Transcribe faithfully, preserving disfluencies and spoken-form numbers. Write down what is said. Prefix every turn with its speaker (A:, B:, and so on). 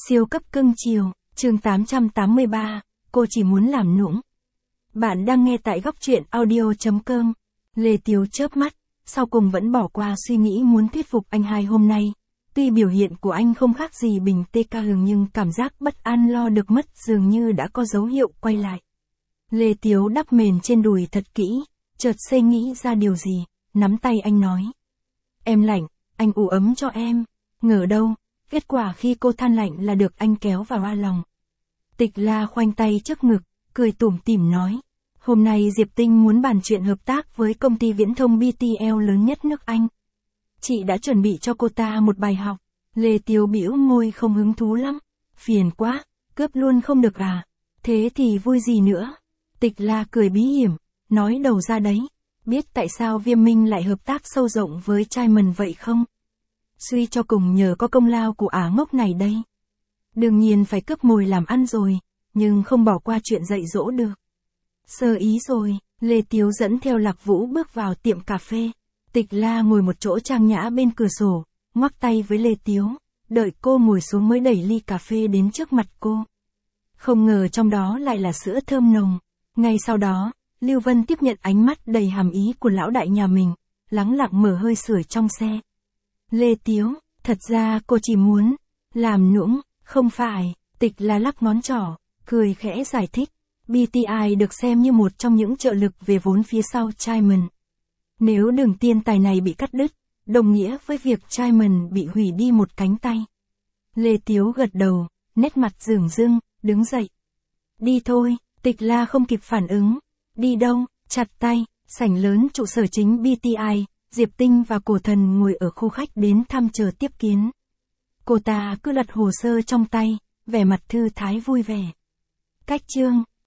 A: Siêu cấp cưng chiều, chương tám trăm tám mươi ba, cô chỉ muốn làm nũng. Bạn đang nghe tại góc truyện audio chấm com. Lê Tiếu chớp mắt, sau cùng vẫn bỏ qua suy nghĩ muốn thuyết phục anh hai hôm nay. Tuy biểu hiện của anh không khác gì Bình tê ca hường nhưng cảm giác bất an lo được mất dường như đã có dấu hiệu quay lại. Lê Tiếu đắp mền trên đùi thật kỹ, chợt xây nghĩ ra điều gì, nắm tay anh nói. Em lạnh, anh ủ ấm cho em. Ngờ đâu, kết quả khi cô than lạnh là được anh kéo vào ba lòng. Tịch La khoanh tay trước ngực, cười tủm tỉm nói. Hôm nay Diệp Tinh muốn bàn chuyện hợp tác với công ty viễn thông bê tê lờ lớn nhất nước Anh. Chị đã chuẩn bị cho cô ta một bài học. Lê Tiếu bĩu môi không hứng thú lắm. Phiền quá, cướp luôn không được à? Thế thì vui gì nữa? Tịch La cười bí hiểm, nói đầu ra đấy. Biết tại sao Viêm Minh lại hợp tác sâu rộng với Simon vậy không? Suy cho cùng nhờ có công lao của ả ngốc này đây. Đương nhiên phải cướp mồi làm ăn rồi, nhưng không bỏ qua chuyện dạy dỗ được. Sơ ý rồi, Lê Tiếu dẫn theo Lạc Vũ bước vào tiệm cà phê. Tịch La ngồi một chỗ trang nhã bên cửa sổ, ngoắc tay với Lê Tiếu, đợi cô ngồi xuống mới đẩy ly cà phê đến trước mặt cô. Không ngờ trong đó lại là sữa thơm nồng. Ngay sau đó, Lưu Vân tiếp nhận ánh mắt đầy hàm ý của lão đại nhà mình, lắng lặng mở hơi sưởi trong xe. Lê Tiếu, thật ra cô chỉ muốn làm nũng, không phải. Tịch La lắc ngón trỏ, cười khẽ giải thích. bê tê i được xem như một trong những trợ lực về vốn phía sau Simon. Nếu đường tiên tài này bị cắt đứt, đồng nghĩa với việc Simon bị hủy đi một cánh tay. Lê Tiếu gật đầu, nét mặt rửng rưng, đứng dậy. Đi thôi. Tịch La không kịp phản ứng. Đi đâu? Chặt tay. Sảnh lớn trụ sở chính bê tê i, Diệp Tinh và Cổ Thần ngồi ở khu khách đến thăm chờ tiếp kiến. Cô ta cứ lật hồ sơ trong tay, vẻ mặt thư thái vui vẻ. Cách chương,